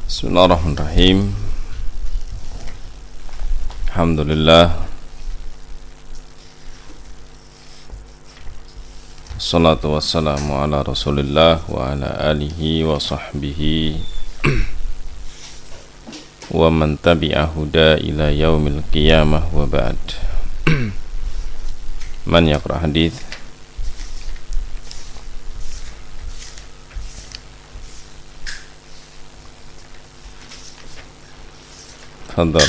Bismillahirrahmanirrahim. Alhamdulillah. Wassalatu wassalamu ala Rasulillah wa ala alihi wa sahbihi wa man tabi'a huda ila yaumil qiyamah wa ba'd. Man yaqra hadith? Tafadhal.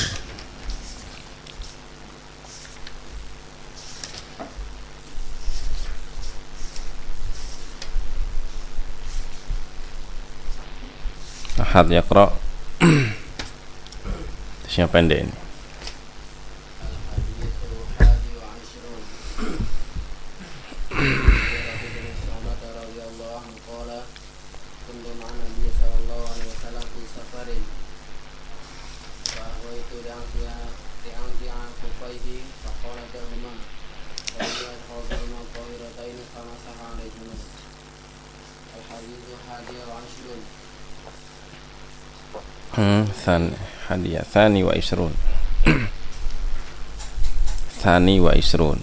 Ahad yaqra. Siapa pendek ini? Thani wa isrun. Thani wa isrun.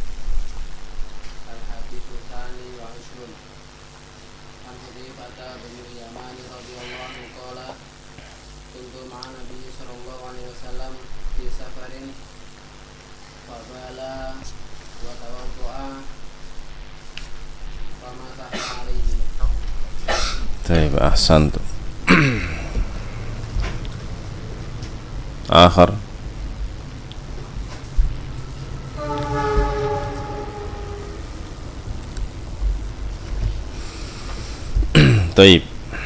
Baik, ahsantu. Akhir. Taib.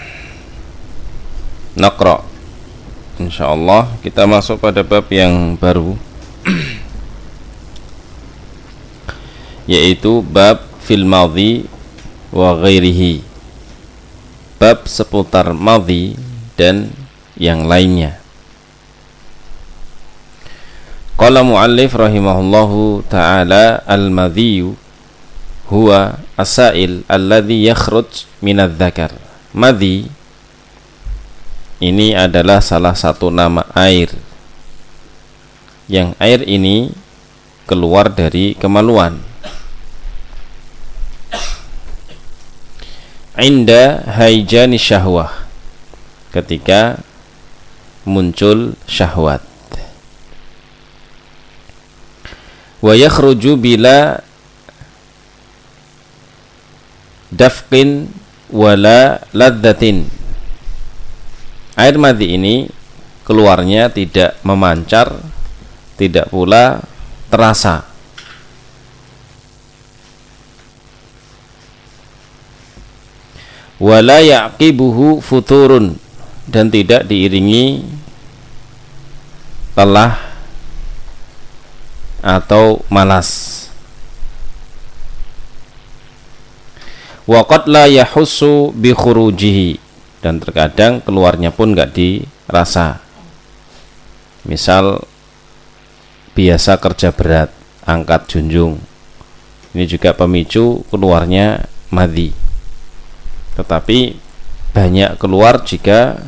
Naqra. Insyaallah kita masuk pada bab yang baru yaitu bab fil madhi wa ghairihi. Bab seputar madhi dan yang lainnya. Qala muallif rahimahullahu ta'ala al-madhiyu huwa asail alladhi yakhruj minadh dzakar. Madhi ini adalah salah satu nama air yang air ini keluar dari kemaluan. Inda haijani syahwah, ketika muncul syahwat. Wa yakhruju bila dafqin wala ladzatin. Air madhi ini keluarnya tidak memancar, tidak pula terasa. Wala yaqibuhu futurun, dan tidak diiringi lelah atau malas. Wa qad la yahussu bi khurujihi, dan terkadang keluarnya pun enggak dirasa. Misal biasa kerja berat, angkat junjung, ini juga pemicu keluarnya madhi. Tetapi banyak keluar jika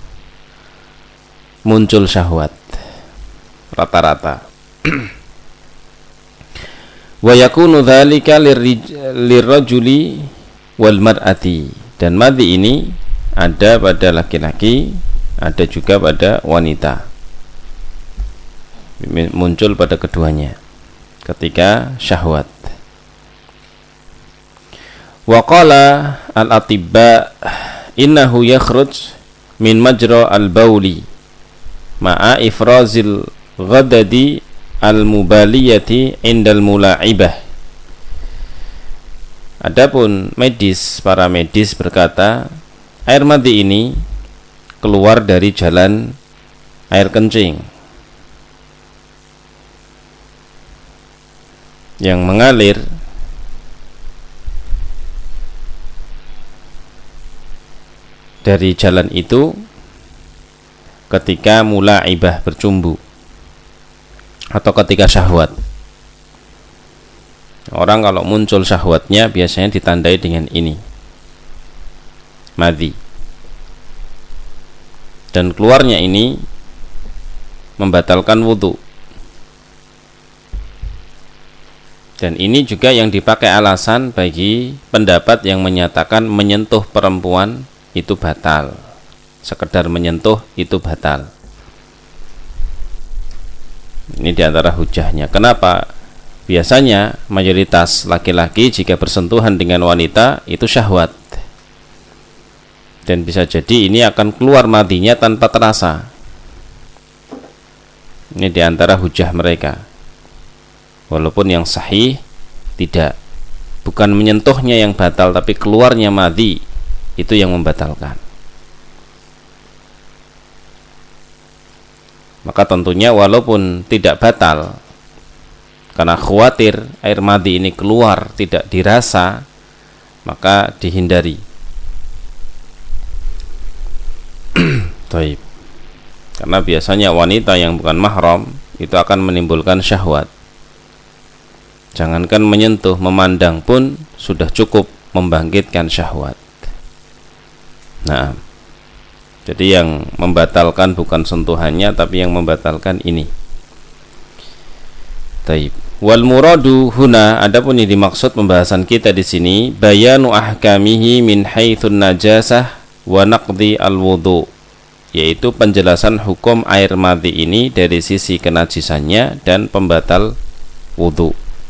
muncul syahwat, rata-rata. Wa yakunu dzalika lirrajuli wal mar'ati, dan madhi ini ada pada laki-laki, ada juga pada wanita, muncul pada keduanya ketika syahwat. Wa qala al-atibba innahu yakhruj min majra al-bauli ma'a ifrazil ghadadi al-mubaliyati indal mula'ibah. Adapun para medis berkata, air madhi ini keluar dari jalan air kencing yang mengalir dari jalan itu ketika mula'ibah, bercumbu, atau ketika syahwat. Orang kalau muncul syahwatnya biasanya ditandai dengan ini, madhi. dan keluarnya ini membatalkan wudu. Dan ini juga yang dipakai alasan bagi pendapat yang menyatakan menyentuh perempuan itu batal. Sekedar menyentuh itu batal. Ini diantara hujahnya. Kenapa? Biasanya mayoritas laki-laki jika bersentuhan dengan wanita itu syahwat. Dan bisa jadi ini akan keluar madinya tanpa terasa. Ini diantara hujah mereka. Walaupun yang sahih tidak, bukan menyentuhnya yang batal, tapi keluarnya madhi itu yang membatalkan. Maka tentunya walaupun tidak batal, karena khawatir air madhi ini keluar tidak dirasa, maka dihindari. Taib. Karena biasanya wanita yang bukan mahram itu akan menimbulkan syahwat. Jangankan menyentuh, memandang pun sudah cukup membangkitkan syahwat. Nah, jadi yang membatalkan bukan sentuhannya, tapi yang membatalkan ini. Taib. Wal muradu huna, adapun yang dimaksud pembahasan kita di sini, bayanu ahkamihi min haitsun najasah wa naqdi al wudu, yaitu penjelasan hukum air madhi ini dari sisi kenajisannya dan pembatal wudu.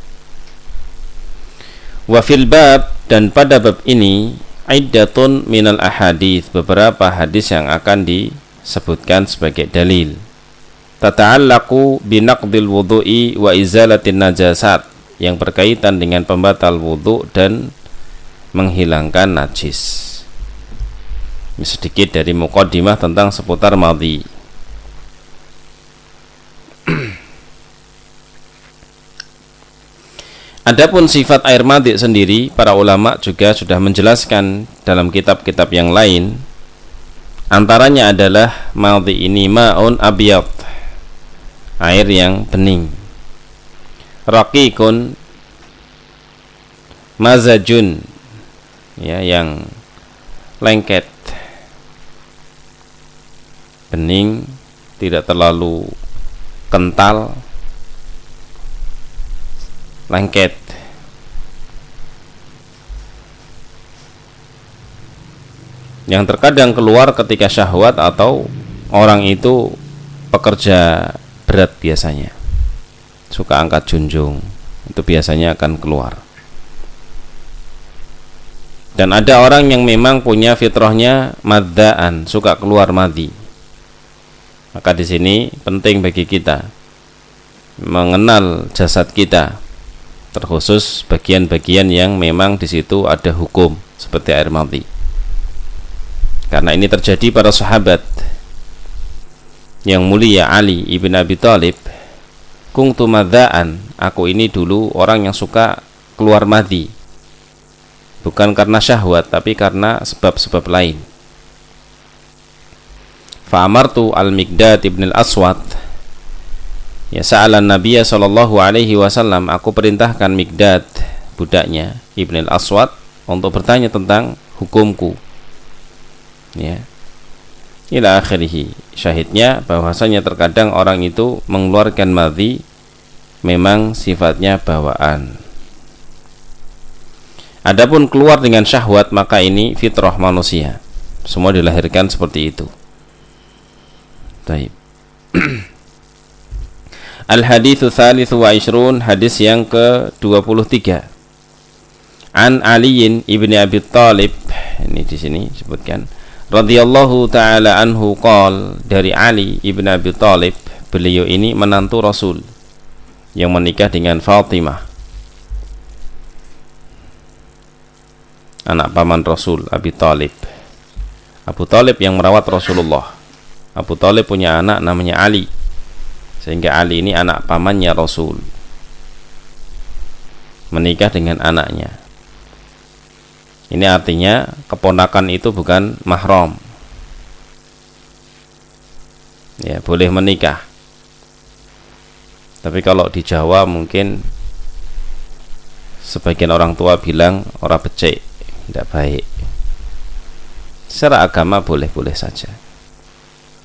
Wa fil bab, dan pada bab ini iddatun minal ahadits, beberapa hadis yang akan disebutkan sebagai dalil. Tata'allaqu binaqdil wudu'i wa izalatin najasat, yang berkaitan dengan pembatal wudu dan menghilangkan najis. Ini sedikit dari muqaddimah tentang seputar madhi. Adapun sifat air madhi sendiri, para ulama juga sudah menjelaskan dalam kitab-kitab yang lain. Antaranya adalah madhi ini ma'un abyad, air yang bening, raqiqun mazajun, ya, yang lengket, bening, tidak terlalu kental, lengket. Yang terkadang keluar ketika syahwat atau orang itu pekerja berat, biasanya suka angkat junjung, itu biasanya akan keluar. Dan ada orang yang memang punya fitrahnya maddaan, suka keluar madhi. Maka di sini penting bagi kita mengenal jasad kita, terkhusus bagian-bagian yang memang di situ ada hukum seperti air madhi. Karena ini terjadi pada sahabat yang mulia Ali ibn Abi Thalib. Kuntu madzaan, aku ini dulu orang yang suka keluar madhi, bukan karena syahwat tapi karena sebab-sebab lain. Fa amartu al-Miqdad ibn al-Aswad, ya, sa'alan Nabiya sallallahu alaihi wasallam, aku perintahkan Miqdad, budaknya Ibn al-Aswad, untuk bertanya tentang hukumku, ya, ila akhirih. Syahidnya bahwasanya terkadang orang itu mengeluarkan madhi memang sifatnya bawaan. Adapun keluar dengan syahwat, maka ini fitrah manusia, semua dilahirkan seperti itu. Baik. Al-haditsu tsalitsu wa ishrun, hadis yang ke-23. An Aliin ibni Abi Thalib, ini di sini disebutkan radhiyallahu taala anhu qol, dari Ali ibn Abi Thalib, beliau ini menantu Rasul yang menikah dengan Fatimah, anak paman Rasul, Abi Thalib. Abu Thalib yang merawat Rasulullah. Abu Thalib punya anak namanya Ali, sehingga Ali ini anak pamannya Rasul, menikah dengan anaknya. Ini artinya keponakan itu bukan mahram, ya, boleh menikah. Tapi kalau di Jawa mungkin sebagian orang tua bilang ora becik, tidak baik. Secara agama boleh-boleh saja.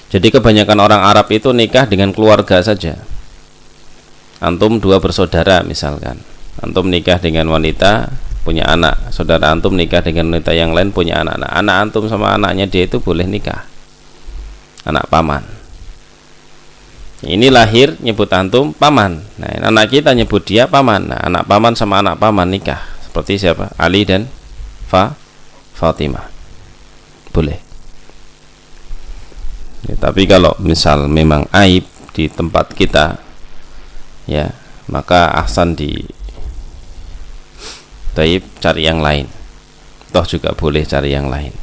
Jadi kebanyakan orang Arab itu nikah dengan keluarga saja. Antum dua bersaudara misalkan, antum nikah dengan wanita punya anak, saudara antum nikah dengan wanita yang lain punya anak. Nah, anak antum sama anaknya dia itu boleh nikah, anak paman. Ini lahir nyebut antum paman. Nah, anak kita nyebut dia paman. Nah, anak paman sama anak paman nikah. Seperti siapa? Ali dan Fatimah. Boleh. Ya, tapi kalau misal memang aib di tempat kita, ya, maka ahsan cari yang lain. Toh juga boleh cari yang lain.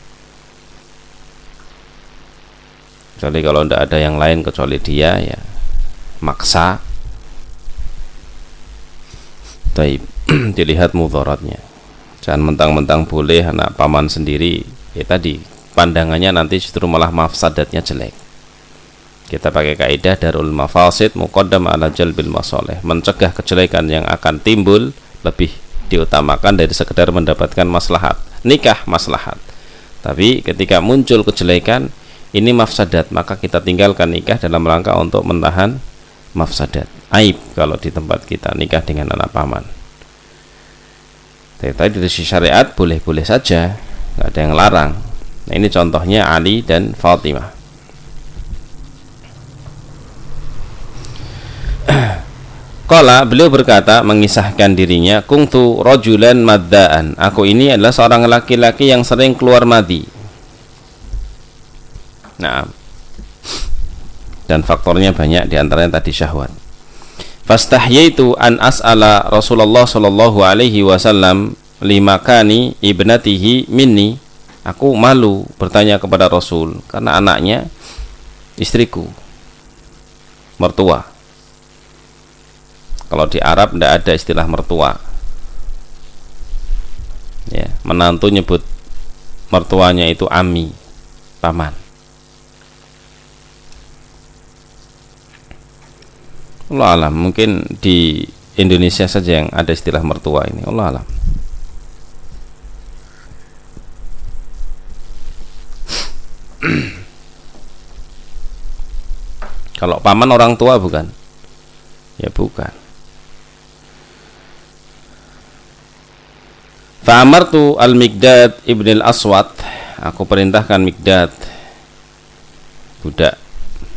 Kecuali kalau tidak ada yang lain kecuali dia, ya maksa. Taib. Dilihat mudaratnya. Jangan mentang-mentang boleh anak paman sendiri, ya tadi pandangannya nanti justru malah mafsadatnya jelek. Kita pakai kaidah darul mafasid muqaddam ala jalbil masalih. Mencegah kejelekan yang akan timbul lebih diutamakan dari sekedar mendapatkan maslahat. Nikah maslahat, tapi ketika muncul kejelekan ini mafsadat, maka kita tinggalkan nikah dalam rangka untuk menahan mafsadat. Aib kalau di tempat kita nikah dengan anak paman. Tapi dari sisi syariat boleh-boleh saja, nggak ada yang larang. Nah, ini contohnya Ali dan Fatimah. Qala, beliau berkata mengisahkan dirinya, kuntu rajulan maddaan. Aku ini adalah seorang laki-laki yang sering keluar madhi. Nah, dan faktornya banyak, diantaranya tadi syahwat. Fastahyaitu an as'ala Rasulullah sallallahu alaihi wasallam limakani ibnatihi minni. Aku malu bertanya kepada Rasul karena anaknya istriku, mertua. Kalau di Arab tidak ada istilah mertua. Ya, menantu nyebut mertuanya itu ami, paman. Allah alam, mungkin di Indonesia saja yang ada istilah mertua ini. Allah alam. Kalau paman orang tua bukan? Ya bukan. Fa'amartu al-Miqdad ibn al-Aswad. Aku perintahkan Miqdad, budak.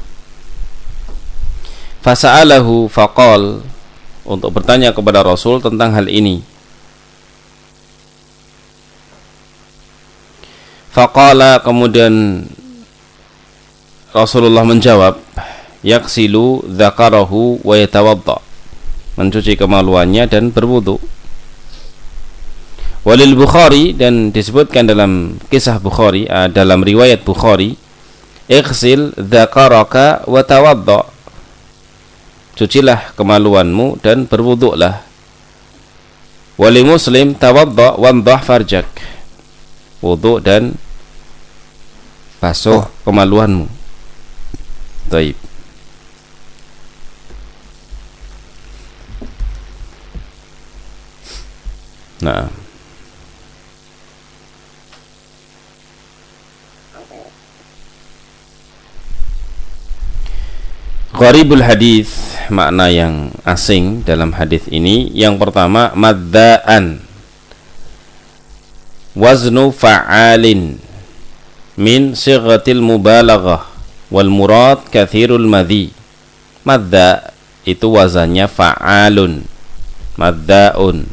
Fasa'alahu faqal, untuk bertanya kepada Rasul tentang hal ini. Faqala, kemudian Rasulullah menjawab, yaksilu dzakarahu wa yatawadda, mencuci kemaluannya dan berwudu. Walil Bukhari, dan disebutkan dalam kisah Bukhari, dalam riwayat Bukhari, ighsil dzakaraka wa tawadda, cucilah kemaluanmu dan berwuduklah. Wali Muslim, tawadda wandah farjak, wuduk dan basuh kemaluanmu. Taib. Nah, gharibul hadis, makna yang asing dalam hadis ini. Yang pertama, maddaan, waznu fa'alin min sighatil mubalaghah wal murad kathirul madhi. Madda itu wazannya fa'alun, maddaun.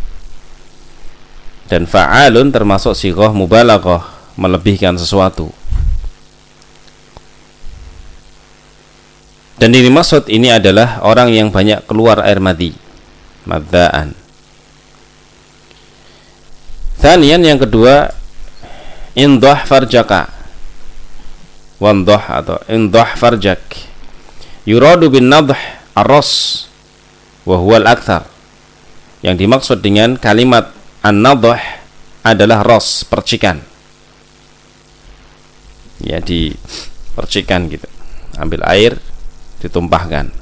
Dan fa'alun termasuk sighah mubalaghah, melebihkan sesuatu. Dan ini maksud ini adalah orang yang banyak keluar air madhi, maddaan. Thaniyan, yang kedua, indah farjaka, wandah atau indah farjak. Yuradu bin nadh ar-ras wa huwa al-akthar. Yang dimaksud dengan kalimat an-nadh adalah ras, percikan. Ya, dipercikan gitu. Ambil air, ditumpahkan.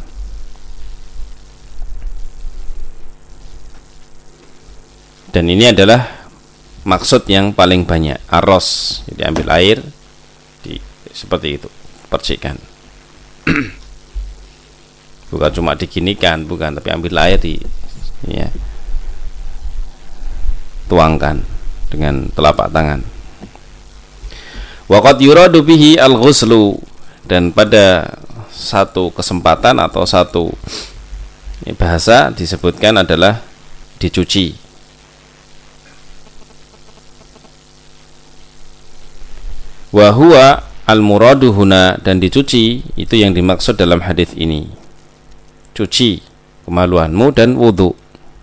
Dan ini adalah maksud yang paling banyak, aros. Jadi ambil air seperti itu, percikan. Bukan cuma diginikan, bukan, tapi ambil air ya, tuangkan dengan telapak tangan. Waqad yuradu bihi al-ghuslu, dan pada satu kesempatan atau satu bahasa disebutkan adalah dicuci. Wa huwa al-muradu huna, dan dicuci itu yang dimaksud dalam hadis ini. Cuci kemaluanmu dan wudu.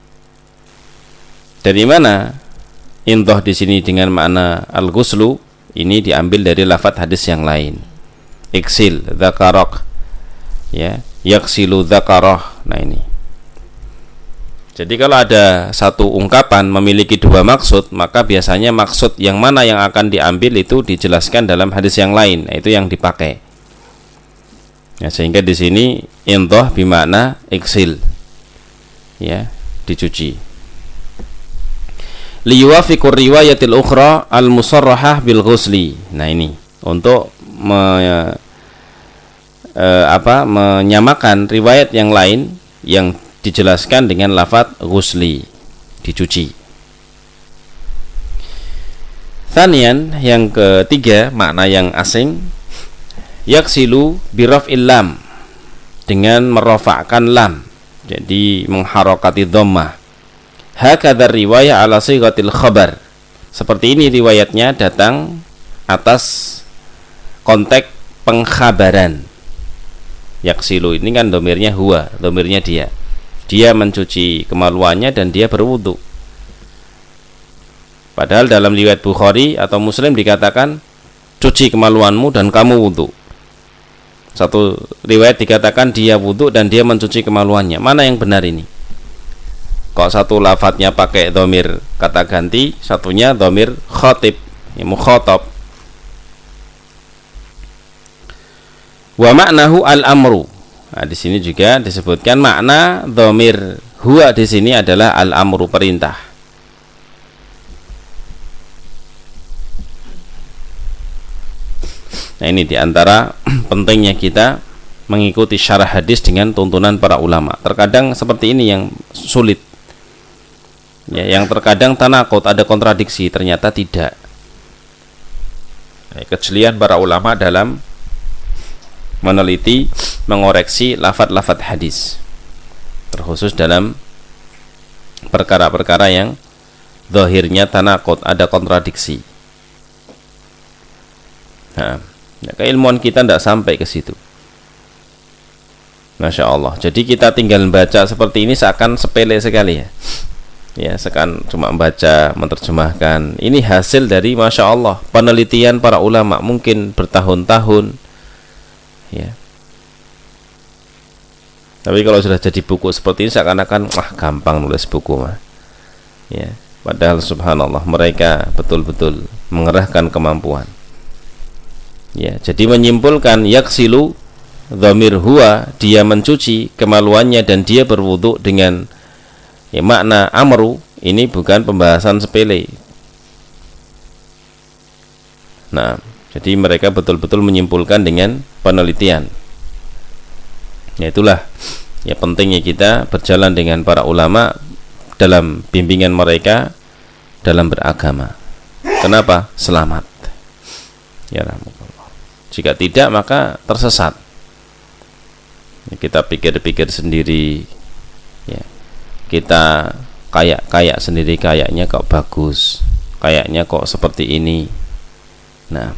Dari mana intoh di sini dengan makna al-ghuslu? Ini diambil dari lafadz hadis yang lain. Iksil dzakarok, ya, yaksilu dzakaroh. Nah ini. Jadi kalau ada satu ungkapan memiliki dua maksud, maka biasanya maksud yang mana yang akan diambil itu dijelaskan dalam hadis yang lain. Nah, itu yang dipakai. Ya, sehingga di sini intoh bimakna iksil, ya, dicuci. Liyuwafiqur riwayatil ukhra al-musarrahah bil ghusli. Nah ini untuk menyamakan riwayat yang lain yang dijelaskan dengan lafadz ghusli, dicuci. Tsaniyan, yang ketiga, makna yang asing, yaksilu biraf'il lam, dengan merofakkan lam, jadi mengharokati dhammah. Hakadha riwayah ala sighatil khabar, seperti ini riwayatnya datang atas konteks pengkhabaran. Yaksilu ini kan domirnya huwa, domirnya dia mencuci kemaluannya dan dia berwudu. Padahal dalam riwayat Bukhari atau Muslim dikatakan cuci kemaluanmu dan kamu wudu. Satu riwayat dikatakan dia wudu dan dia mencuci kemaluannya. Mana yang benar ini? Kok satu lafadznya pakai dhamir kata ganti, satunya dhamir khatib, mukhatab. Wa ma'nahu al-amru. Nah, di sini juga disebutkan makna dhamir huwa di sini adalah al-amru, perintah. Nah, ini diantara pentingnya kita mengikuti syarah hadis dengan tuntunan para ulama. Terkadang seperti ini yang sulit. Ya, yang terkadang tanakut, ada kontradiksi, ternyata tidak. Kejelian para ulama dalam meneliti, mengoreksi lafadz-lafadz hadis, terkhusus dalam perkara-perkara yang zahirnya tanakut, ada kontradiksi. Nah, keilmuan kita tidak sampai ke situ. Masya Allah. Jadi kita tinggal baca seperti ini seakan sepele sekali ya. Ya, sekarang cuma membaca, menerjemahkan. Ini hasil dari Masya Allah penelitian para ulama, mungkin bertahun-tahun. Ya. Tapi kalau sudah jadi buku seperti ini seakan-akan gampang nulis buku mah. Ya. Padahal subhanallah mereka betul-betul mengerahkan kemampuan. Ya, jadi menyimpulkan yaksilu dhamir huwa, dia mencuci kemaluannya dan dia berwudu dengan ya, makna amru ini bukan pembahasan sepele. Nah, jadi mereka betul-betul menyimpulkan dengan penelitian. Ya, itulah ya pentingnya kita berjalan dengan para ulama dalam bimbingan mereka dalam beragama. Kenapa? Selamat. Ya rahmatullah. Jika tidak maka tersesat. Ya, kita pikir-pikir sendiri. Ya. Kita kayak sendiri, kayaknya kok bagus, kayaknya kok seperti ini. Nah,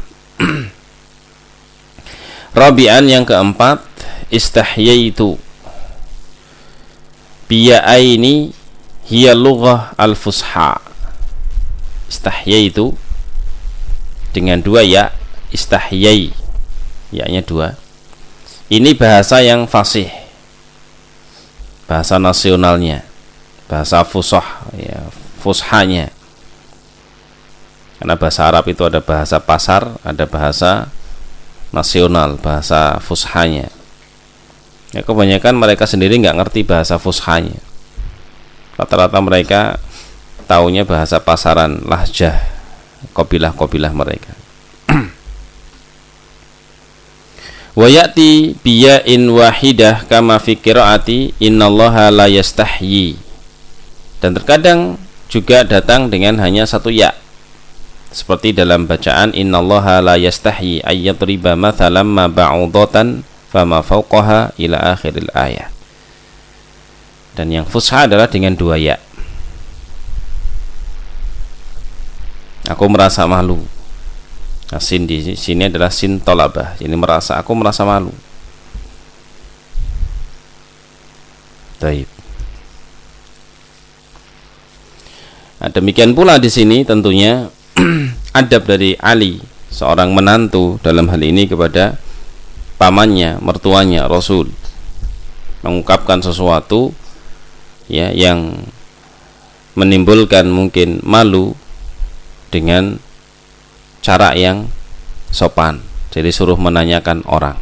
Rabi'an, yang keempat, istahyaitu biya'aini hiya lughah al-fusha. Istahyaitu dengan dua ya, istahyai, ya-nya dua. Ini bahasa yang fasih, bahasa nasionalnya, bahasa fusah, ya, fushanya. Karena bahasa Arab itu ada bahasa pasar, ada bahasa nasional, bahasa fushanya. Ya, kebanyakan mereka sendiri nggak ngerti bahasa fushanya. Rata-rata mereka taunya bahasa pasaran, lahjah, kabilah-kabilah mereka. Wa ya'ti biya'in wahidah kama fi qiraati innallaha la yastahyi. Dan terkadang juga datang dengan hanya satu ya, seperti dalam bacaan innallaha la yastahyi ayyadriba mathalan ma ba'udatan fama fawqaha ila akhiril ayat. Dan yang fusha adalah dengan dua ya. Aku merasa malu. Nah, sin di sini adalah sin tolabah. Ini aku merasa malu. Baik. Nah, demikian pula di sini tentunya adab dari Ali, seorang menantu dalam hal ini kepada pamannya, mertuanya Rasul, mengungkapkan sesuatu ya yang menimbulkan mungkin malu dengan cara yang sopan. Jadi suruh menanyakan orang.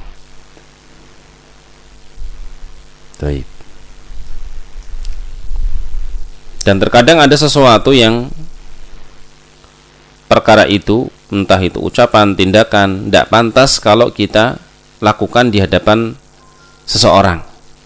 Baik. Dan terkadang ada sesuatu yang perkara itu, entah itu ucapan, tindakan, tidak pantas kalau kita lakukan di hadapan seseorang.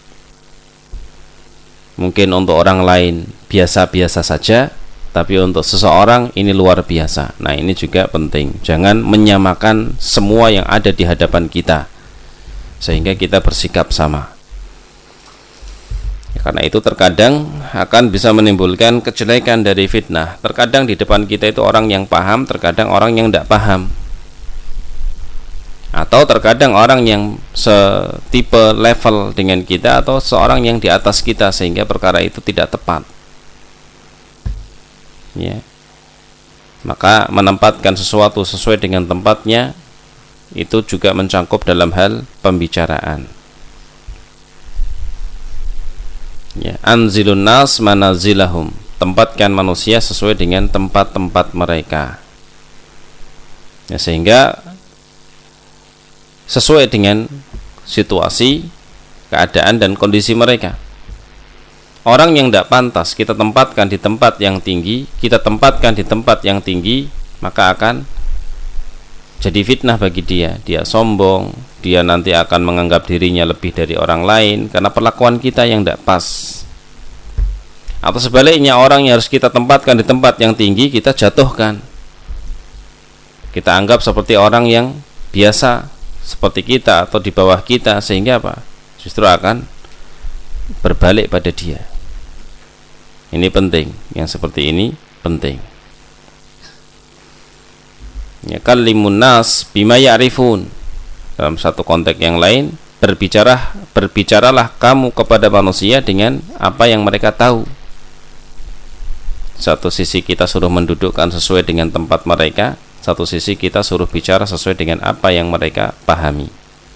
Mungkin untuk orang lain biasa-biasa saja, tapi untuk seseorang ini luar biasa. Nah, ini juga penting. Jangan menyamakan semua yang ada di hadapan kita, sehingga kita bersikap sama. Ya, karena itu terkadang akan bisa menimbulkan kejelekan dari fitnah. Terkadang di depan kita itu orang yang paham, terkadang orang yang tidak paham. Atau terkadang orang yang setipe level dengan kita, atau seorang yang di atas kita, sehingga perkara itu tidak tepat. Ya. Maka menempatkan sesuatu sesuai dengan tempatnya itu juga mencakup dalam hal pembicaraan. Ya, anzilun nas manazilahum, tempatkan manusia sesuai dengan tempat-tempat mereka. Ya, sehingga sesuai dengan situasi, keadaan dan kondisi mereka. Orang yang tidak pantas kita tempatkan di tempat yang tinggi, maka akan jadi fitnah bagi dia. Dia sombong, dia nanti akan menganggap dirinya lebih dari orang lain karena perlakuan kita yang tidak pas. Atau sebaliknya, orang yang harus kita tempatkan di tempat yang tinggi, kita jatuhkan. Kita anggap seperti orang yang biasa seperti kita atau di bawah kita, sehingga apa? Justru akan berbalik pada dia. Ini penting, yang seperti ini penting. Ya, kallimun nas bima ya'rifun. Dalam satu konteks yang lain, berbicaralah kamu kepada manusia dengan apa yang mereka tahu. Satu sisi kita suruh mendudukkan sesuai dengan tempat mereka, satu sisi kita suruh bicara sesuai dengan apa yang mereka pahami.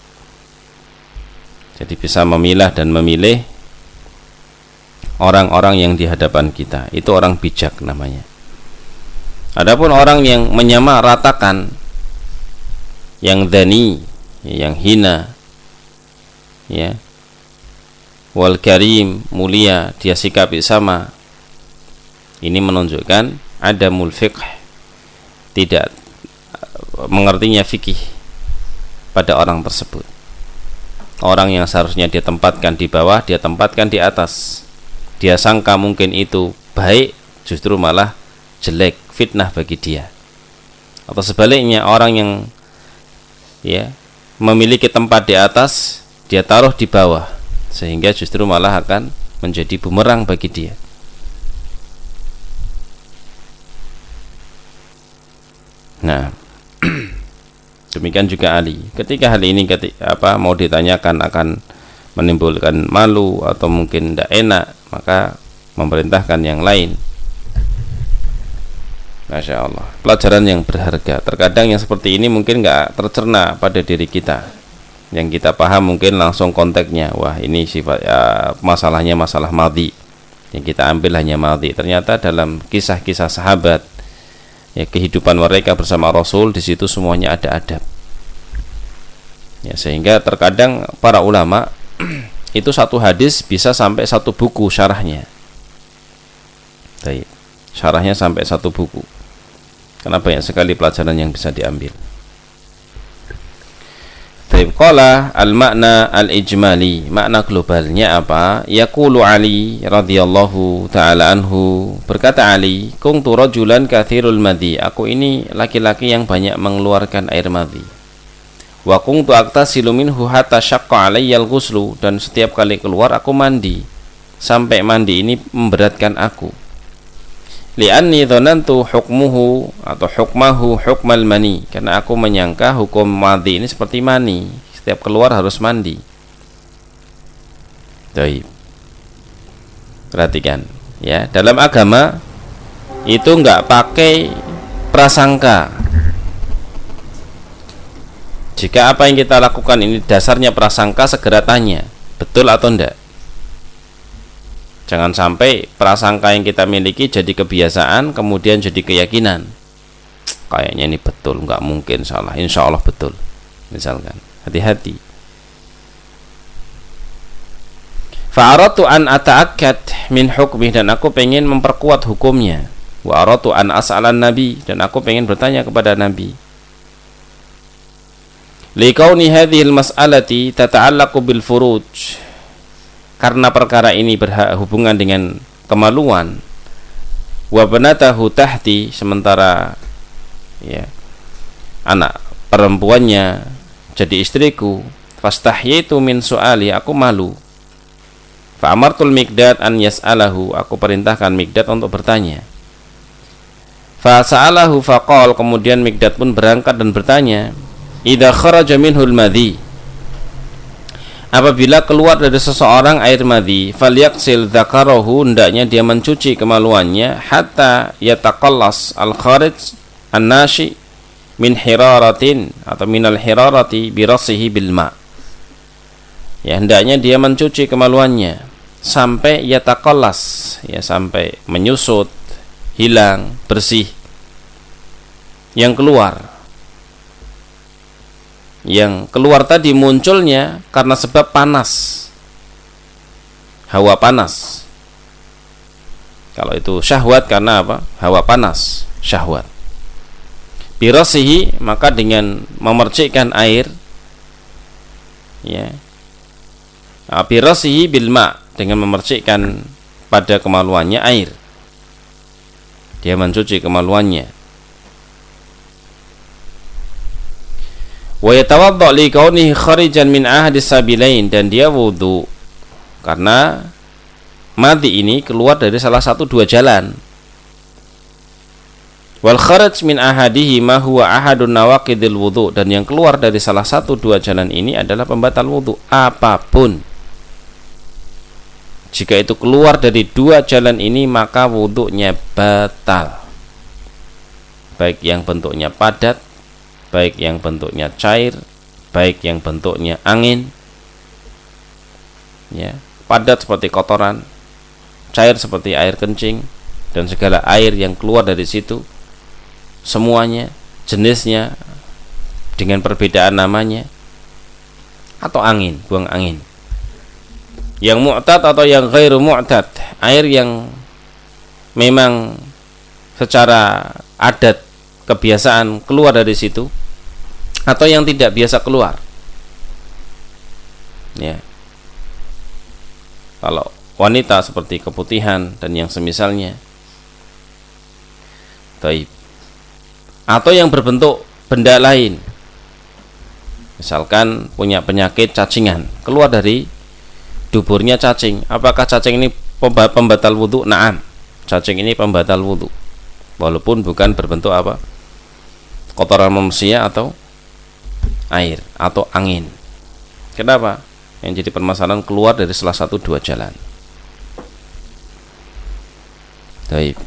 Jadi bisa memilah dan memilih orang-orang yang di hadapan kita. Itu orang bijak namanya. Adapun orang yang menyamaratakan, yang dhani, yang hina, ya, wal karim, mulia, dia sikapi sama, ini menunjukkan adamul fiqh, tidak mengertinya fikih pada orang tersebut. Orang yang seharusnya dia tempatkan di bawah, dia tempatkan di atas. Dia sangka mungkin itu baik, justru malah jelek, fitnah bagi dia. Atau sebaliknya, orang yang ya memiliki tempat di atas, dia taruh di bawah, sehingga justru malah akan menjadi bumerang bagi dia. Nah, demikian juga Ali. Ketika hal ini mau ditanyakan akan menimbulkan malu atau mungkin tidak enak, maka memerintahkan yang lain. Masya Allah, pelajaran yang berharga. Terkadang yang seperti ini mungkin nggak tercerna pada diri kita. Yang kita paham mungkin langsung konteksnya, wah ini sifat ya, masalahnya masalah madhi, yang kita ambil hanya madhi. Ternyata dalam kisah-kisah sahabat, ya, kehidupan mereka bersama Rasul, di situ semuanya ada adab. Ya, sehingga terkadang para ulama itu satu hadis bisa sampai satu buku syarahnya. Baik, syarahnya sampai satu buku. Karena banyak sekali pelajaran yang bisa diambil. Taib qala al-makna al-ijmali, makna globalnya apa? Yaqulu Ali radhiyallahu taala anhu, berkata Ali, kuntu rajulan katsirul madhi, aku ini laki-laki yang banyak mengeluarkan air madhi. Wa kuntu aktasilu minhu hatta syaqqa alayya al-ghuslu, dan setiap kali keluar aku mandi sampai mandi ini memberatkan aku. Li'anni dhanantu hukmuhu atau hukmahu hukmal mani, karena aku menyangka hukum madhi ini seperti mani, setiap keluar harus mandi. Baik. Perhatikan ya, dalam agama itu enggak pakai prasangka. Jika apa yang kita lakukan ini dasarnya prasangka, segera tanya, betul atau enggak. Jangan sampai prasangka yang kita miliki jadi kebiasaan, kemudian jadi keyakinan. Kayaknya ini betul, nggak mungkin salah, insya Allah betul. Misalkan, hati-hati. Fa'aratu an ata'akkad min hukmih, dan aku pengen memperkuat hukumnya. Wa aratu an as'alan nabi, dan aku pengen bertanya kepada Nabi. Liqauni hadhil mas'alati tata'allaqu bil furuj, karena perkara ini berhubungan dengan kemaluan. Wa banatahu tahti, sementara ya anak perempuannya jadi istriku. Fastahyaitu min su'ali, aku malu. Fa amartul Miqdad an yas'alahu, aku perintahkan Miqdad untuk bertanya. Fa sa'alahu faqal, kemudian Miqdad pun berangkat dan bertanya, idza kharaja minhul madhi, apabila keluar dari seseorang air madhi, falyaksil dzakarahu, hendaknya dia mencuci kemaluannya, hatta yataqallas al-kharij an-nashi min hiraratin atau minal hirarati bi rasihi bil ma. Ya, hendaknya dia mencuci kemaluannya sampai yataqallas, ya sampai menyusut, hilang, bersih yang keluar. Yang keluar tadi munculnya karena sebab panas, hawa panas. Kalau itu syahwat, karena apa? Hawa panas, syahwat. Birasihi, maka dengan memercikkan air, ya. Birasihi bilma, dengan memercikkan pada kemaluannya air, dia mencuci kemaluannya. Wa yatawadda li kaunihi kharijan min ahadi sabilain, dan dia wudu karena madhi ini keluar dari salah satu dua jalan. Wal kharaj min ahadihi ma huwa ahadun nawaqidil wudu, dan yang keluar dari salah satu dua jalan ini adalah pembatal wudu. Apapun, jika itu keluar dari dua jalan ini, maka wudunya batal, baik yang bentuknya padat, baik yang bentuknya cair, baik yang bentuknya angin, ya, padat seperti kotoran, cair seperti air kencing, dan segala air yang keluar dari situ, semuanya jenisnya dengan perbedaan namanya, atau angin, buang angin, yang mu'tad atau yang ghairu mu'tad, air yang memang secara adat kebiasaan keluar dari situ, atau yang tidak biasa keluar. Ya, kalau wanita seperti keputihan dan yang semisalnya. Taib. Atau yang berbentuk benda lain, misalkan punya penyakit cacingan, keluar dari duburnya cacing. Apakah cacing ini pembatal wudu? Naam, cacing ini pembatal wudu, walaupun bukan berbentuk apa, kotoran manusia atau air atau angin. Kenapa? Yang jadi permasalahan keluar dari salah satu dua jalan. Baik.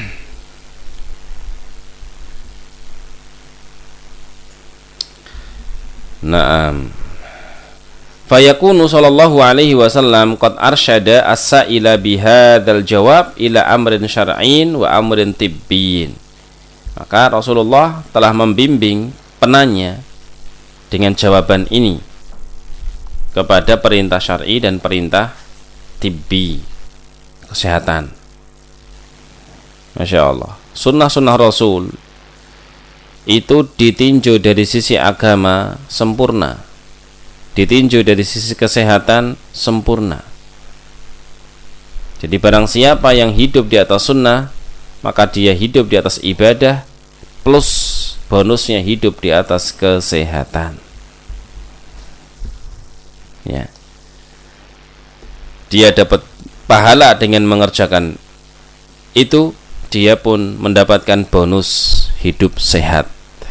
Naam. Fayakunu sallallahu alaihi wasallam qad arsyada as-sa'ila bihadzal jawab ila amrin syar'in wa amrin tibbiyin. Maka Rasulullah telah membimbing penanya dengan jawaban ini kepada perintah syar'i dan perintah tibbi, kesehatan. Masya Allah, sunnah-sunnah Rasul itu ditinjau dari sisi agama sempurna, ditinjau dari sisi kesehatan sempurna. Jadi barang siapa yang hidup di atas sunnah, maka dia hidup di atas ibadah plus bonusnya hidup di atas kesehatan. Ya. Dia dapat pahala dengan mengerjakan itu, dia pun mendapatkan bonus hidup sehat.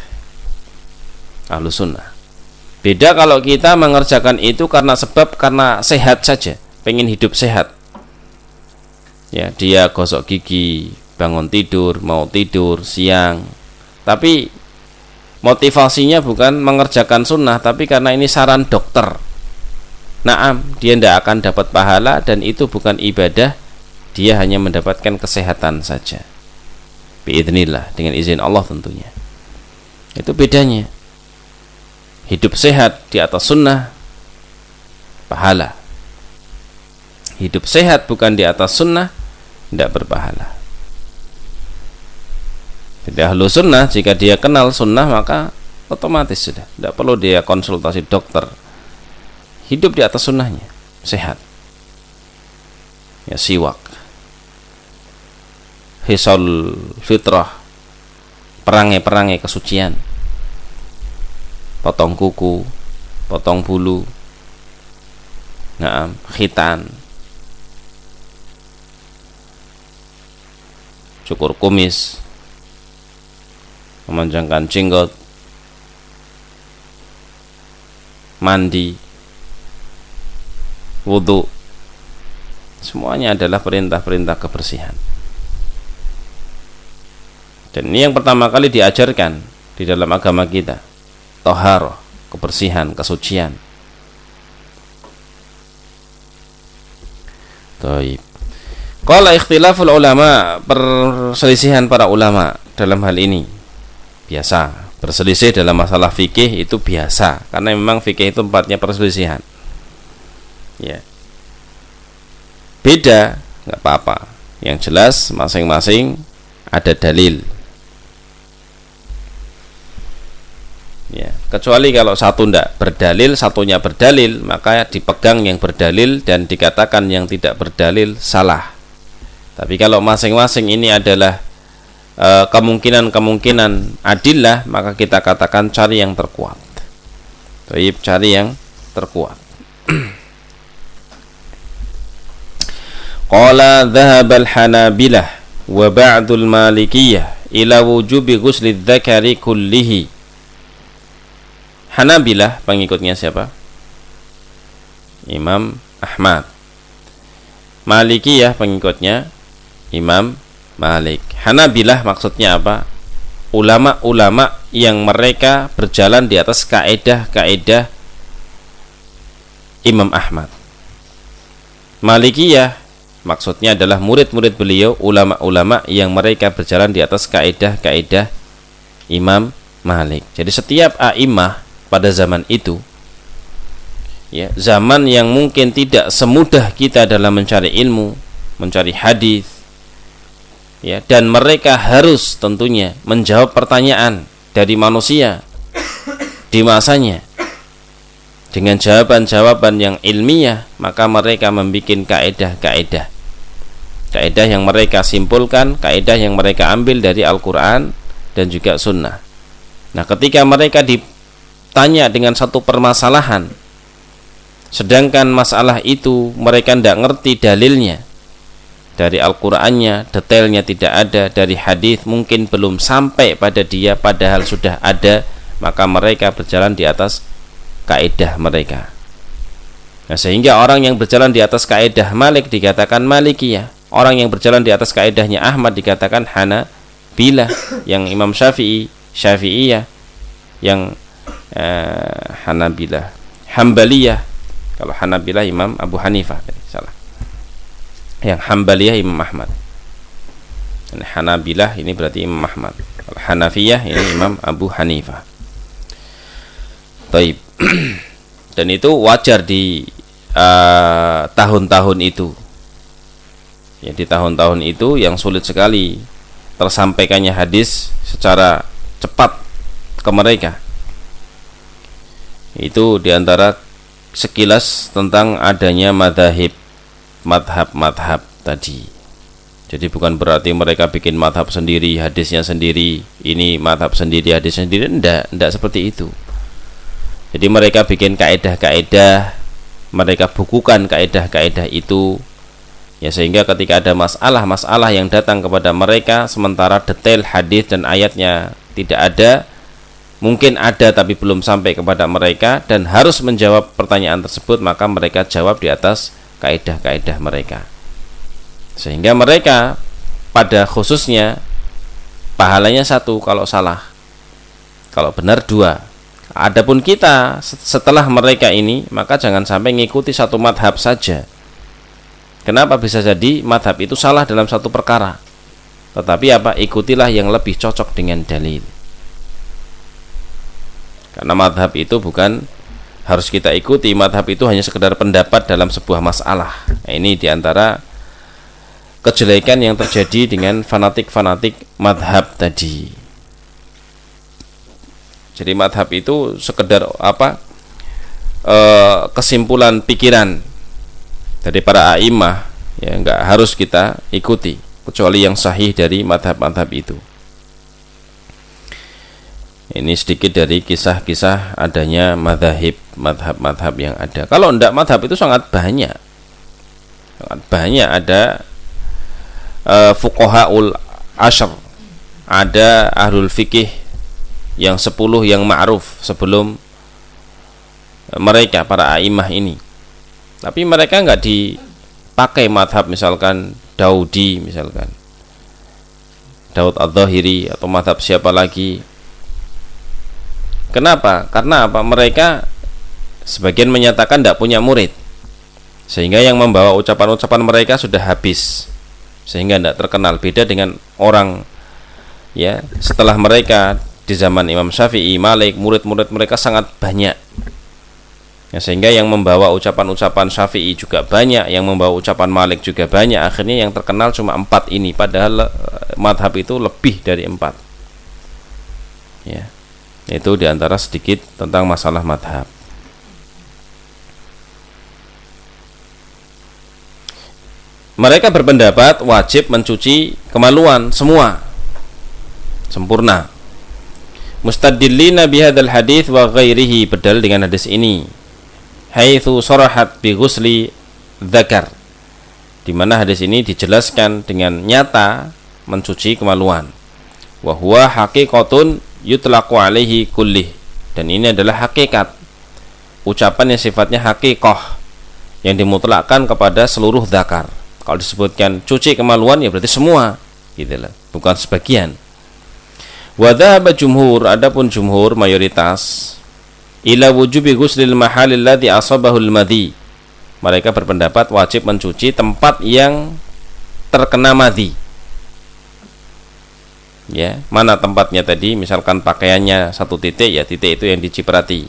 Ahlus sunnah. Beda kalau kita mengerjakan itu karena sehat saja, pengen hidup sehat. Ya, dia gosok gigi, bangun tidur, mau tidur siang, tapi motivasinya bukan mengerjakan sunnah, tapi karena ini saran dokter. Naam, dia tidak akan dapat pahala dan itu bukan ibadah, dia hanya mendapatkan kesehatan saja. Biidznillah, dengan izin Allah tentunya. Itu bedanya. Hidup sehat di atas sunnah, pahala. Hidup sehat bukan di atas sunnah, tidak berpahala. Jadi ahlu sunnah, jika dia kenal sunnah, maka otomatis sudah, tidak perlu dia konsultasi dokter. Hidup di atas sunnahnya, sehat. Ya, siwak, hisol fitrah, perangai-perangai kesucian, potong kuku, potong bulu, khitan, cukur kumis, memanjangkan jenggot, mandi, wudu, semuanya adalah perintah-perintah kebersihan. Dan ini yang pertama kali diajarkan di dalam agama kita, thaharah, kebersihan, kesucian. Taib. Qala ikhtilaful ulama, perselisihan para ulama dalam hal ini biasa. Berselisih dalam masalah fikih itu biasa, karena memang fikih itu tempatnya perselisihan. Ya. Beda, nggak apa-apa. Yang jelas masing-masing ada dalil. Ya, kecuali kalau satu tidak berdalil, satunya berdalil, maka dipegang yang berdalil dan dikatakan yang tidak berdalil salah. Tapi kalau masing-masing ini adalah kemungkinan-kemungkinan adillah, maka kita katakan cari yang terkuat. Baik, cari yang terkuat. Qala dhahabal hanabilah wa ba'dul malikiyah ila wujubi ghusli dzakari kullihi. Hanabilah pengikutnya siapa? Imam Ahmad. Malikiyah pengikutnya Imam Malik. Hanabilah maksudnya apa? Ulama-ulama yang mereka berjalan di atas kaedah-kaedah Imam Ahmad. Malikiyah maksudnya adalah murid-murid beliau, ulama-ulama yang mereka berjalan di atas kaedah-kaedah Imam Malik. Jadi setiap a'imah pada zaman itu, ya, zaman yang mungkin tidak semudah kita dalam mencari ilmu, mencari hadis, ya, dan mereka harus tentunya menjawab pertanyaan dari manusia di masanya dengan jawaban-jawaban yang ilmiah, maka mereka membuat kaedah-kaedah yang mereka simpulkan, kaedah yang mereka ambil dari Al-Quran dan juga Sunnah. Nah, ketika mereka ditanya dengan satu permasalahan, sedangkan masalah itu mereka tidak ngerti dalilnya, dari Al-Qur'annya detailnya tidak ada, dari hadis mungkin belum sampai pada dia padahal sudah ada, maka mereka berjalan di atas kaedah mereka. Nah, sehingga orang yang berjalan di atas kaedah Malik dikatakan Malikiyah, orang yang berjalan di atas kaedahnya Ahmad dikatakan Hanabilah, yang Imam Syafi'iyah, yang Hanabilah Hambaliyah. Kalau Hanabilah Imam Abu Hanifah, salah. Yang Hambaliyah Imam Ahmad. Dan Hanabilah ini berarti Imam Ahmad. Kalau Hanafiyah ini Imam Abu Hanifah. Taib. Dan itu wajar di tahun-tahun itu. Ya, di tahun-tahun itu yang sulit sekali tersampaikannya hadis secara cepat ke mereka. Itu diantara sekilas tentang adanya madhab tadi. Jadi bukan berarti mereka bikin madhab sendiri, hadisnya sendiri, ini madhab sendiri, hadisnya sendiri. Enggak seperti itu. Jadi mereka bikin kaedah-kaedah, mereka bukukan kaedah-kaedah itu, ya, sehingga ketika ada masalah-masalah yang datang kepada mereka, sementara detail hadis dan ayatnya tidak ada, mungkin ada tapi belum sampai kepada mereka, dan harus menjawab pertanyaan tersebut, maka mereka jawab di atas kaedah-kaedah mereka. Sehingga mereka pada khususnya pahalanya 1 kalau salah, kalau benar 2. Adapun kita setelah mereka ini, maka jangan sampai mengikuti satu madhab saja. Kenapa? Bisa jadi madhab itu salah dalam satu perkara, tetapi ikutilah yang lebih cocok dengan dalil. Karena madhab itu bukan harus kita ikuti, madhab itu hanya sekedar pendapat dalam sebuah masalah. Nah, ini diantara kejelekan yang terjadi dengan fanatik-fanatik madhab tadi. Jadi madhab itu sekedar kesimpulan pikiran dari para a'imah, ya, enggak harus kita ikuti kecuali yang sahih dari madhab-madhab itu. Ini sedikit dari kisah-kisah adanya madhab-madhab yang ada. Kalau enggak, madhab itu sangat banyak ada fuqahaul ashr, ada ahlul fikih yang 10 yang ma'ruf sebelum mereka para a'imah ini. Tapi mereka enggak dipakai madhab misalkan Daudi, misalkan Daud Adz-Dzahiri, atau madhab siapa lagi. Kenapa? Karena mereka sebagian menyatakan tidak punya murid, sehingga yang membawa ucapan-ucapan mereka sudah habis, sehingga tidak terkenal. Beda dengan orang, ya, setelah mereka di zaman Imam Syafi'i, Malik, murid-murid mereka sangat banyak, ya, sehingga yang membawa ucapan-ucapan Syafi'i juga banyak, yang membawa ucapan Malik juga banyak. Akhirnya yang terkenal cuma 4 ini, padahal madhab itu lebih dari 4. Ya, itu diantara sedikit tentang masalah madhab. Mereka berpendapat wajib mencuci kemaluan semua sempurna. Mustadillina bihadzal hadits wa ghairihi, berdalil dengan hadis ini. Haitsu sharahat bi ghusli dzakar, di mana hadis ini dijelaskan dengan nyata mencuci kemaluan. Wa huwa haqiqatun yutlaqu alaihi kullih, dan ini adalah hakikat, ucapan yang sifatnya haqiqah, yang dimutlakkan kepada seluruh dzakar. Kalau disebutkan cuci kemaluan, ya berarti semua, gitulah, bukan sebagian. Wa dhahaba jumhur, adapun jumhur mayoritas, ila wujubi ghuslil mahalil ladzi asabahul madhi, mereka berpendapat wajib mencuci tempat yang terkena madhi. Ya, mana tempatnya tadi? Misalkan pakaiannya 1 titik, ya titik itu yang diciprati.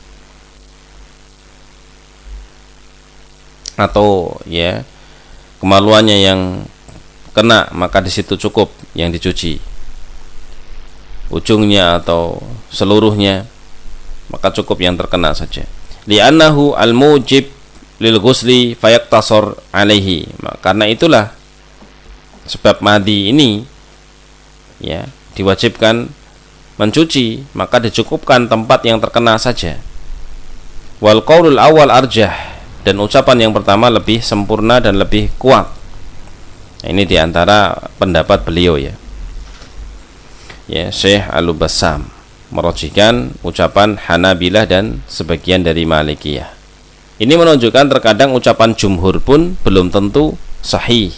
Atau ya kemaluannya yang kena, maka di situ cukup yang dicuci. Ujungnya atau seluruhnya, maka cukup yang terkena saja. Li'annahu al-mujib lil ghusli fayaqtasar alaihi, karena itulah sebab madhi ini, ya, diwajibkan mencuci, maka dicukupkan tempat yang terkena saja. Wal qaulul awal arjah, dan ucapan yang pertama lebih sempurna dan lebih kuat. Nah, ini diantara pendapat beliau, ya, Syekh Al-Bassam merujukkan ucapan Hanabilah dan sebagian dari Malikiyah. Ini menunjukkan terkadang ucapan jumhur pun belum tentu sahih,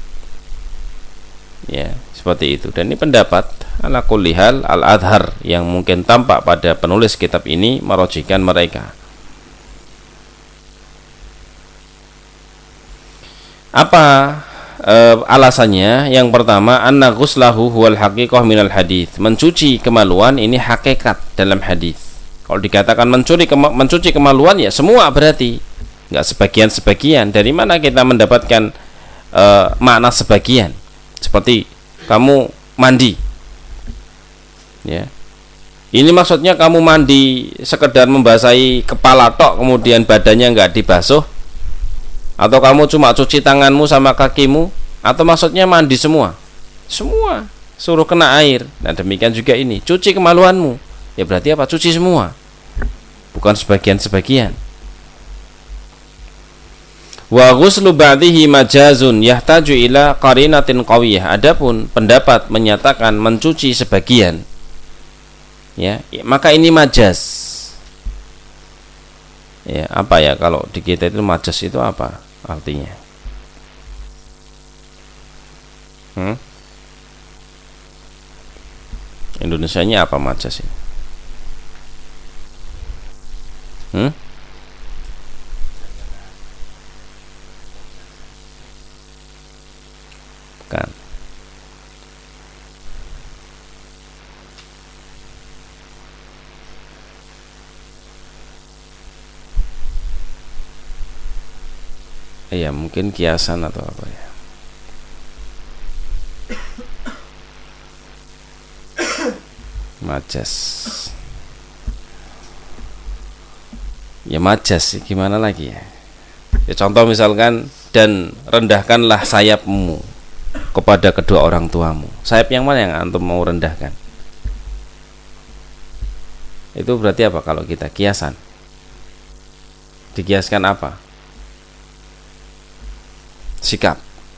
ya, seperti itu. Dan ini pendapat ala kulli hal al-adhar yang mungkin tampak pada penulis kitab ini merujukkan mereka. Apa alasannya? Yang pertama, anna ghuslahu huwal haqiqah minal hadits, mencuci kemaluan ini hakikat dalam hadis. Kalau dikatakan mencuci kemaluan, ya semua berarti, enggak sebagian-sebagian. Dari mana kita mendapatkan makna sebagian? Seperti kamu mandi, ya, Ini maksudnya kamu mandi sekedar membasahi kepala tok kemudian badannya nggak dibasuh, atau kamu cuma cuci tanganmu sama kakimu, atau maksudnya mandi semua? Semua suruh kena air. Nah demikian juga ini, cuci kemaluanmu, ya berarti apa? Cuci semua, bukan sebagian-sebagian. Wa ghuslu ba'dihi majazun yahtaju ila qarinatin qawiyah. Adapun pendapat menyatakan mencuci sebagian, ya, maka ini majaz. Ya, apa ya kalau di kita itu majaz itu apa artinya? Indonesianya apa majaz ini? Bukan. Iya, mungkin kiasan atau apa ya. Majas. Ya majas, gimana lagi ya? Ya contoh misalkan, dan rendahkanlah sayapmu kepada kedua orang tuamu. Sayap yang mana yang antum mau rendahkan? Itu berarti apa kalau kita kiasan? Dikiaskan apa? Sikap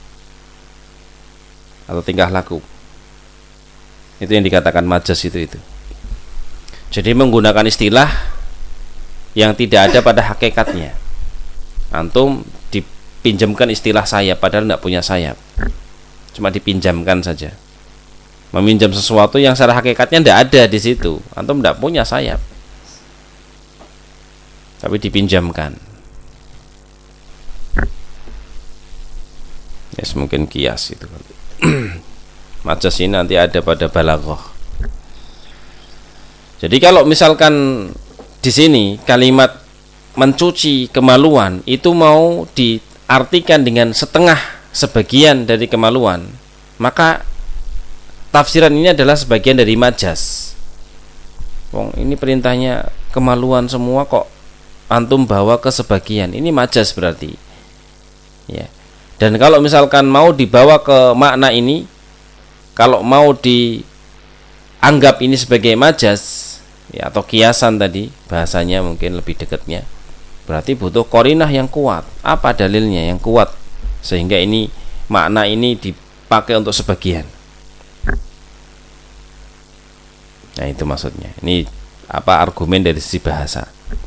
atau tingkah laku. Itu yang dikatakan majas itu. Jadi menggunakan istilah yang tidak ada pada hakikatnya. Antum dipinjamkan istilah sayap padahal tidak punya sayap, cuma dipinjamkan saja. Meminjam sesuatu yang secara hakikatnya tidak ada di situ. Antum tidak punya sayap, tapi dipinjamkan. Ya, mungkin kias itu. Majas ini nanti ada pada balaghah. Jadi kalau misalkan di sini kalimat mencuci kemaluan itu mau diartikan dengan setengah, sebagian dari kemaluan, maka tafsiran ini adalah sebagian dari majas. Wong ini perintahnya kemaluan semua kok antum bawa ke sebagian, ini majas berarti. Ya. Dan kalau misalkan mau dibawa ke makna ini, kalau mau dianggap ini sebagai majas, ya, atau kiasan tadi bahasanya mungkin lebih dekatnya, berarti butuh qarinah yang kuat. Apa dalilnya yang kuat sehingga ini makna ini dipakai untuk sebagian? Nah itu maksudnya. Ini apa argumen dari sisi bahasa.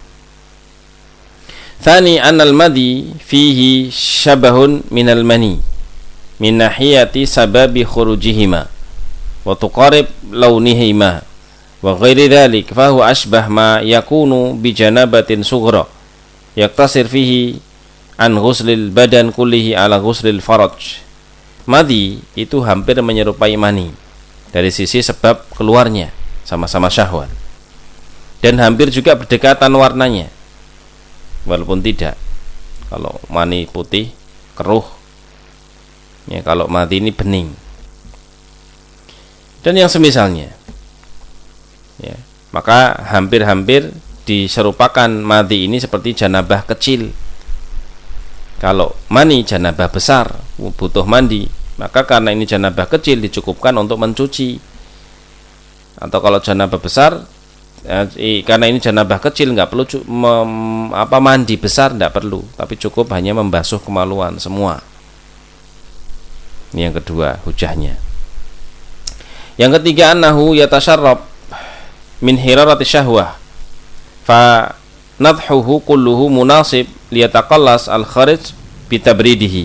Tsani anal madi fihi syabahun minal mani min nahiyati sababi khurujihima wa tuqarib launihima wa ghairi dzalik fa huwa asbah ma yakunu bi janabatin sughra yaktasir fihi an ghuslil badan kullihi ala ghuslil faraj. Madi itu hampir menyerupai mani dari sisi sebab keluarnya, sama-sama syahwat, dan hampir juga berdekatan warnanya, walaupun tidak. Kalau mani putih keruh, ya, kalau madi ini bening, dan yang semisalnya, ya, maka hampir-hampir diserupakan madi ini seperti janabah kecil. Kalau mani janabah besar butuh mandi, maka karena ini janabah kecil dicukupkan untuk mencuci. Atau kalau janabah besar, karena ini janabah kecil nggak perlu mandi besar, nggak perlu, tapi cukup hanya membasuh kemaluan semua. Ini yang kedua hujahnya. Yang ketiga, annahu yatasharrab min hirarati syahwah fa nadhuhu kulluhu munasib liyataqallas al-kharij bitabridihi.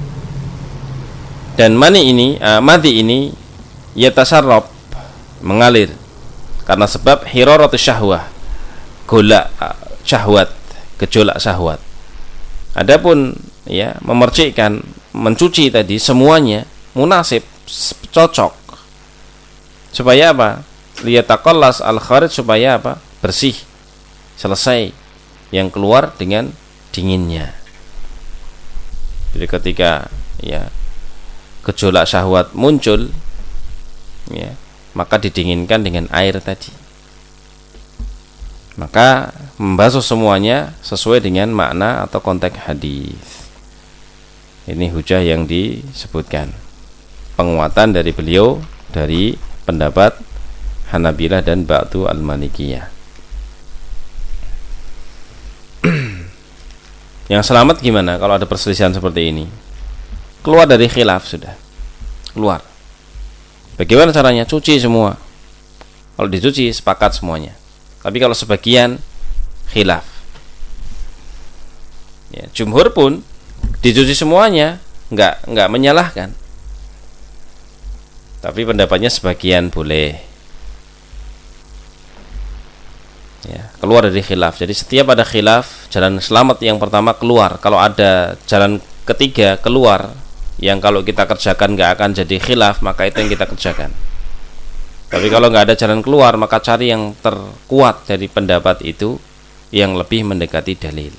Dan mani ini, madi ini yatasharrab, mengalir karena sebab hiraratu syahwah, golak syahwat, gejolak syahwat. Adapun ya memercikkan, mencuci tadi semuanya munasib, cocok. Supaya apa? Liyataqallas al-kharij, supaya apa? Bersih, selesai yang keluar dengan dinginnya. Jadi ketika ya gejolak syahwat muncul, ya, maka didinginkan dengan air tadi. Maka membasuh semuanya sesuai dengan makna atau konteks hadis. Ini hujah yang disebutkan. Penguatan dari beliau dari pendapat Hanabilah dan ba'du al-Malikiyah. Yang selamat gimana kalau ada perselisihan seperti ini? Keluar dari khilaf sudah. Keluar. Bagaimana caranya? Cuci semua. Kalau dicuci sepakat semuanya. Tapi kalau sebagian khilaf, ya, jumhur pun dicuci semuanya, enggak menyalahkan. Tapi pendapatnya sebagian boleh. Ya, keluar dari khilaf. Jadi setiap ada khilaf, jalan selamat yang pertama keluar. Kalau ada jalan ketiga keluar, yang kalau kita kerjakan enggak akan jadi khilaf, maka itu yang kita kerjakan. Tapi kalau nggak ada jalan keluar, maka cari yang terkuat dari pendapat itu yang lebih mendekati dalil.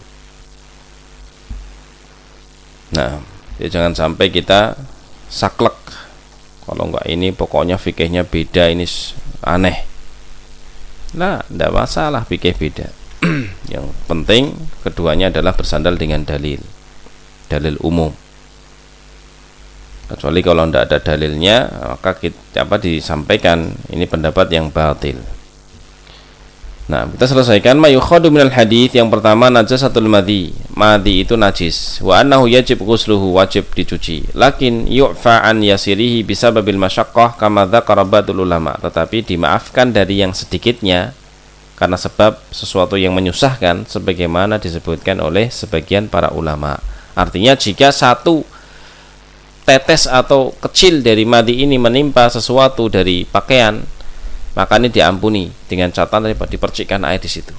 Nah, ya jangan sampai kita saklek. Kalau nggak ini pokoknya fikihnya beda, ini aneh. Nah, tidak masalah fikih beda. Yang penting keduanya adalah bersandar dengan dalil umum. Kecuali kalau tidak ada dalilnya, maka kita disampaikan ini pendapat yang batil. Nah, kita selesaikan ma yukhadu minal hadits. Yang pertama, najasatul madhi. Madhi itu najis. Wa annahu yajib ghusluhu, wajib dicuci. Lakin yu'fa an yasirihi bisababil masyaqqah kama dzakara ba'dul ulama. Tetapi dimaafkan dari yang sedikitnya karena sebab sesuatu yang menyusahkan, sebagaimana disebutkan oleh sebagian para ulama. Artinya jika satu tetes atau kecil dari madi ini menimpa sesuatu dari pakaian, maka ini diampuni dengan catatan dipercikkan air di situ.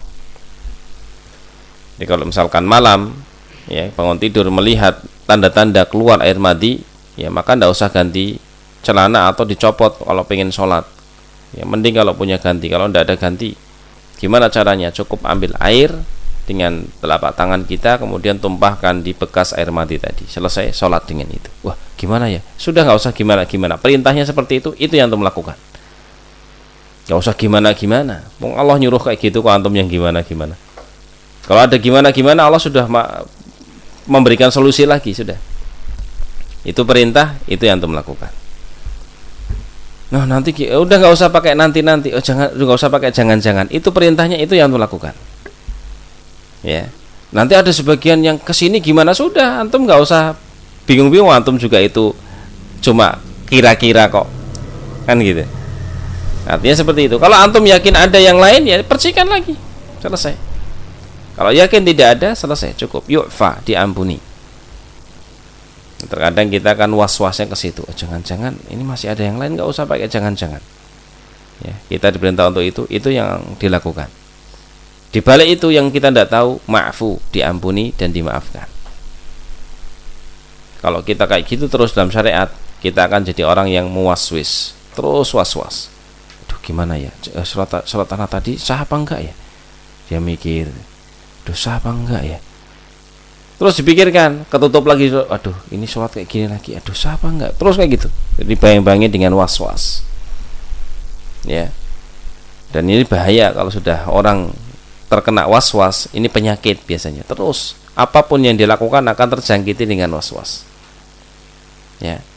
Jadi kalau misalkan malam, ya, bangun tidur melihat tanda-tanda keluar air madi, ya maka tidak usah ganti celana atau dicopot kalau pengen sholat. Ya mending kalau punya ganti. Kalau tidak ada ganti, gimana caranya? Cukup ambil air dengan telapak tangan kita, kemudian tumpahkan di bekas air madi tadi. Selesai sholat dengan itu. Wah, gimana ya? Sudah nggak usah gimana-gimana. Perintahnya seperti itu yang antum lakukan. Nggak usah gimana-gimana. Allah nyuruh kayak gitu, kok antum yang gimana-gimana. Kalau ada gimana-gimana, Allah sudah memberikan solusi lagi, sudah. Itu perintah, itu yang antum lakukan. Nah, nanti udah nggak usah pakai nanti-nanti. Oh, jangan, nggak usah pakai jangan-jangan. Itu perintahnya, itu yang antum lakukan. Ya, nanti ada sebagian yang kesini gimana, sudah antum nggak usah bingung-bingung, antum juga itu cuma kira-kira kok, kan gitu. Artinya seperti itu. Kalau antum yakin ada yang lain, ya percikan lagi, selesai. Kalau yakin tidak ada, selesai, cukup, yu'fa, diampuni. Terkadang kita akan was-wasnya ke situ, jangan-jangan ini masih ada yang lain, nggak usah pakai jangan-jangan. Ya, kita diperintah untuk itu yang dilakukan. Di balik itu yang kita tidak tahu, ma'fu, diampuni dan dimaafkan. Kalau kita kayak gitu terus dalam syariat, kita akan jadi orang yang muwaswis, terus was-was. Aduh, gimana ya? Sholat anak tadi sah apa enggak ya? Dia mikir, aduh, sah apa enggak ya? Terus dipikirkan, ketutup lagi, aduh, ini sholat kayak gini lagi, aduh, sah apa enggak? Terus kayak gitu. Jadi bayang-bayangin dengan was-was. Ya. Dan ini bahaya kalau sudah orang terkena was-was, ini penyakit biasanya. Terus apapun yang dilakukan akan terjangkiti dengan was-was. Ya.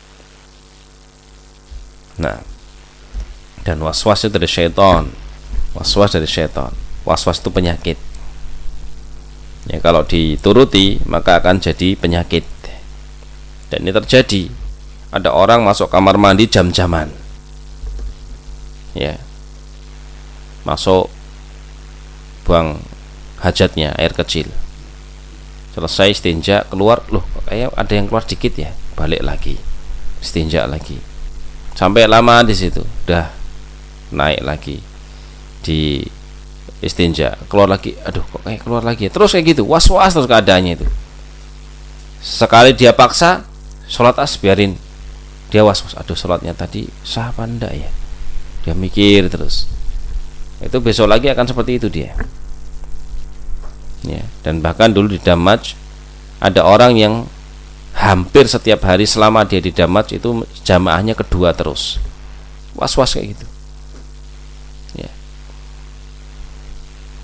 Nah, dan was-was itu dari syaitan. Was-was dari syaitan. Was-was itu penyakit. Ya, kalau dituruti maka akan jadi penyakit. Dan ini terjadi. Ada orang masuk kamar mandi jam-jaman. Ya. Masuk buang hajatnya, air kecil, selesai istinja, keluar, loh kayak ada yang keluar dikit ya, balik lagi istinja lagi, sampai lama di situ, udah naik lagi di istinja, keluar lagi, aduh kok kayak keluar lagi, terus kayak gitu, was-was terus keadaannya itu. Sekali dia paksa sholat biarin, dia was-was, aduh sholatnya tadi sah apa enggak ya, dia mikir terus. Itu besok lagi akan seperti itu dia. Ya, dan bahkan dulu di Damaj ada orang yang hampir setiap hari selama dia di Damaj itu jamaahnya kedua terus. Was-was kayak gitu. Ya.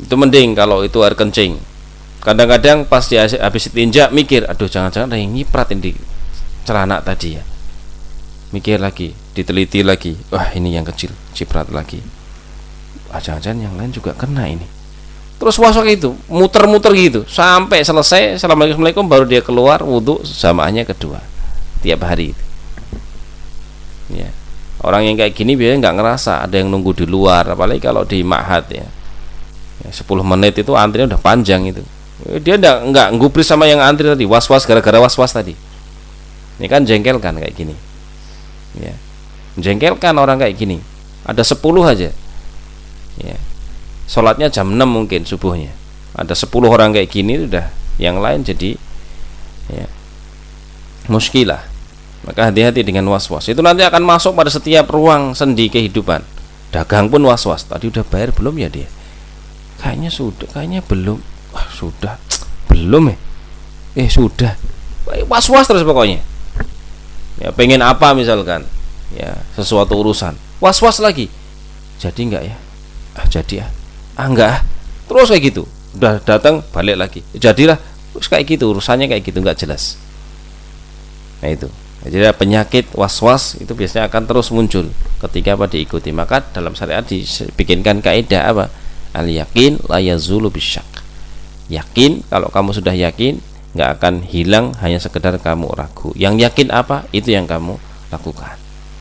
Itu mending kalau itu air kencing. Kadang-kadang pas dia habis tinja mikir, aduh jangan-jangan ada yang nyiprat ini di celana tadi ya. Mikir lagi, diteliti lagi, wah ini yang kecil, ciprat lagi. Jangan-jangan yang lain juga kena ini. Terus wasok itu muter-muter gitu sampai selesai, assalamualaikum baru dia keluar wudhu jamaahnya kedua tiap hari itu. Ya. Orang yang kayak gini biasanya nggak ngerasa ada yang nunggu di luar, apalagi kalau di ma'had ya. 10 menit itu antrinya udah panjang itu. Dia nggak gubris sama yang antri tadi, was-was gara-gara was-was tadi. Ini kan jengkel kan kayak gini. Ya. Jengkelkan orang kayak gini. Ada 10 aja. Ya. Sholatnya jam 6 mungkin subuhnya. Ada 10 orang kayak gini udah, yang lain jadi ya, muskilah. Maka hati-hati dengan was-was. Itu nanti akan masuk pada setiap ruang sendi kehidupan. Dagang pun was-was. Tadi udah bayar belum ya dia? Kayaknya sudah, kayaknya belum. Wah, sudah. Belum ya? Sudah. Was-was terus pokoknya. Ya, pengen apa misalkan? Ya, sesuatu urusan. Was-was lagi. Jadi enggak ya? Jadi ya. Enggak. Terus kayak gitu. Udah datang balik lagi. Jadilah terus kayak gitu, urusannya kayak gitu, enggak jelas. Nah itu. Jadi penyakit was-was itu biasanya akan terus muncul ketika apa diikuti. Maka dalam syariat dibikinkan kaidah apa? Al yakin la yazulu bisyak. Yakin, kalau kamu sudah yakin nggak akan hilang, hanya sekedar kamu ragu. Yang yakin apa? Itu yang kamu lakukan.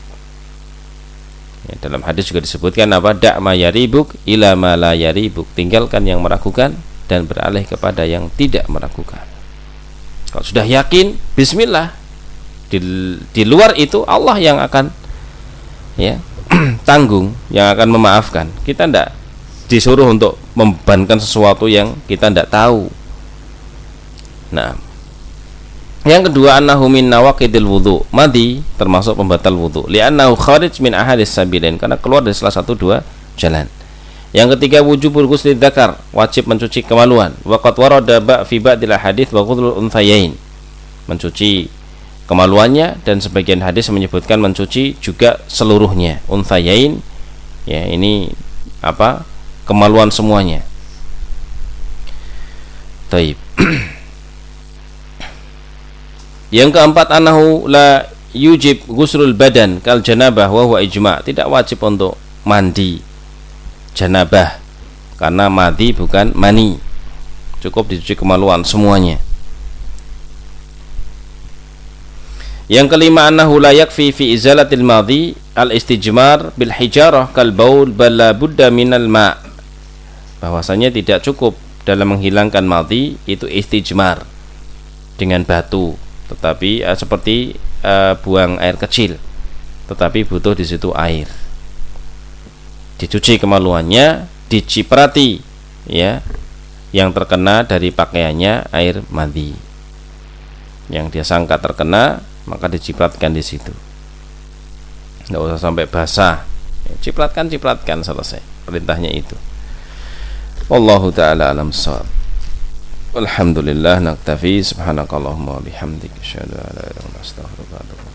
Ya, dalam hadis juga disebutkan apa? Da' ma yaribuk ila ma la yaribuk. Tinggalkan yang meragukan dan beralih kepada yang tidak meragukan. Kalau sudah yakin, bismillah. Di luar itu Allah yang akan ya tanggung, yang akan memaafkan. Kita tidak disuruh untuk membebankan sesuatu yang kita tidak tahu. Nah, yang kedua, annahu min nawaqidil wudu, madi termasuk pembatal wudu, li'annahu kharij min ahadis sabilain, karena keluar dari salah satu dua jalan. Yang ketiga, wujubul ghusli dzakar, wajib mencuci kemaluan. Wa qad warada fi ba'dil hadits wa ghusl unthayain, mencuci kemaluannya, dan sebagian hadis menyebutkan mencuci juga seluruhnya, unthayain ya, ini apa? Kemaluan semuanya. Taib. Yang keempat, anahu la yujib ghuslul badan kal janabah wa huwa ijma', tidak wajib untuk mandi janabah karena madi bukan mani, cukup dicuci kemaluan semuanya. Yang kelima, annahu la yakfi fi izalatil madhi al istijmar bil hijarah kal baul bal la budda minal ma', bahwasanya tidak cukup dalam menghilangkan madhi itu istijmar dengan batu, tetapi seperti buang air kecil, tetapi butuh di situ air. Dicuci kemaluannya, diciprati ya yang terkena dari pakaiannya air madhi. Yang dia sangka terkena, maka dicipratkan di situ. Tidak usah sampai basah. Cipratkan selesai. Perintahnya itu. Wallahu ta'ala alam shawab. Alhamdulillah, naktafi. Subhanakallahumma bihamdik, asyhadu an la ilaha illa anta, astaghfiruka wa atubu ilaik.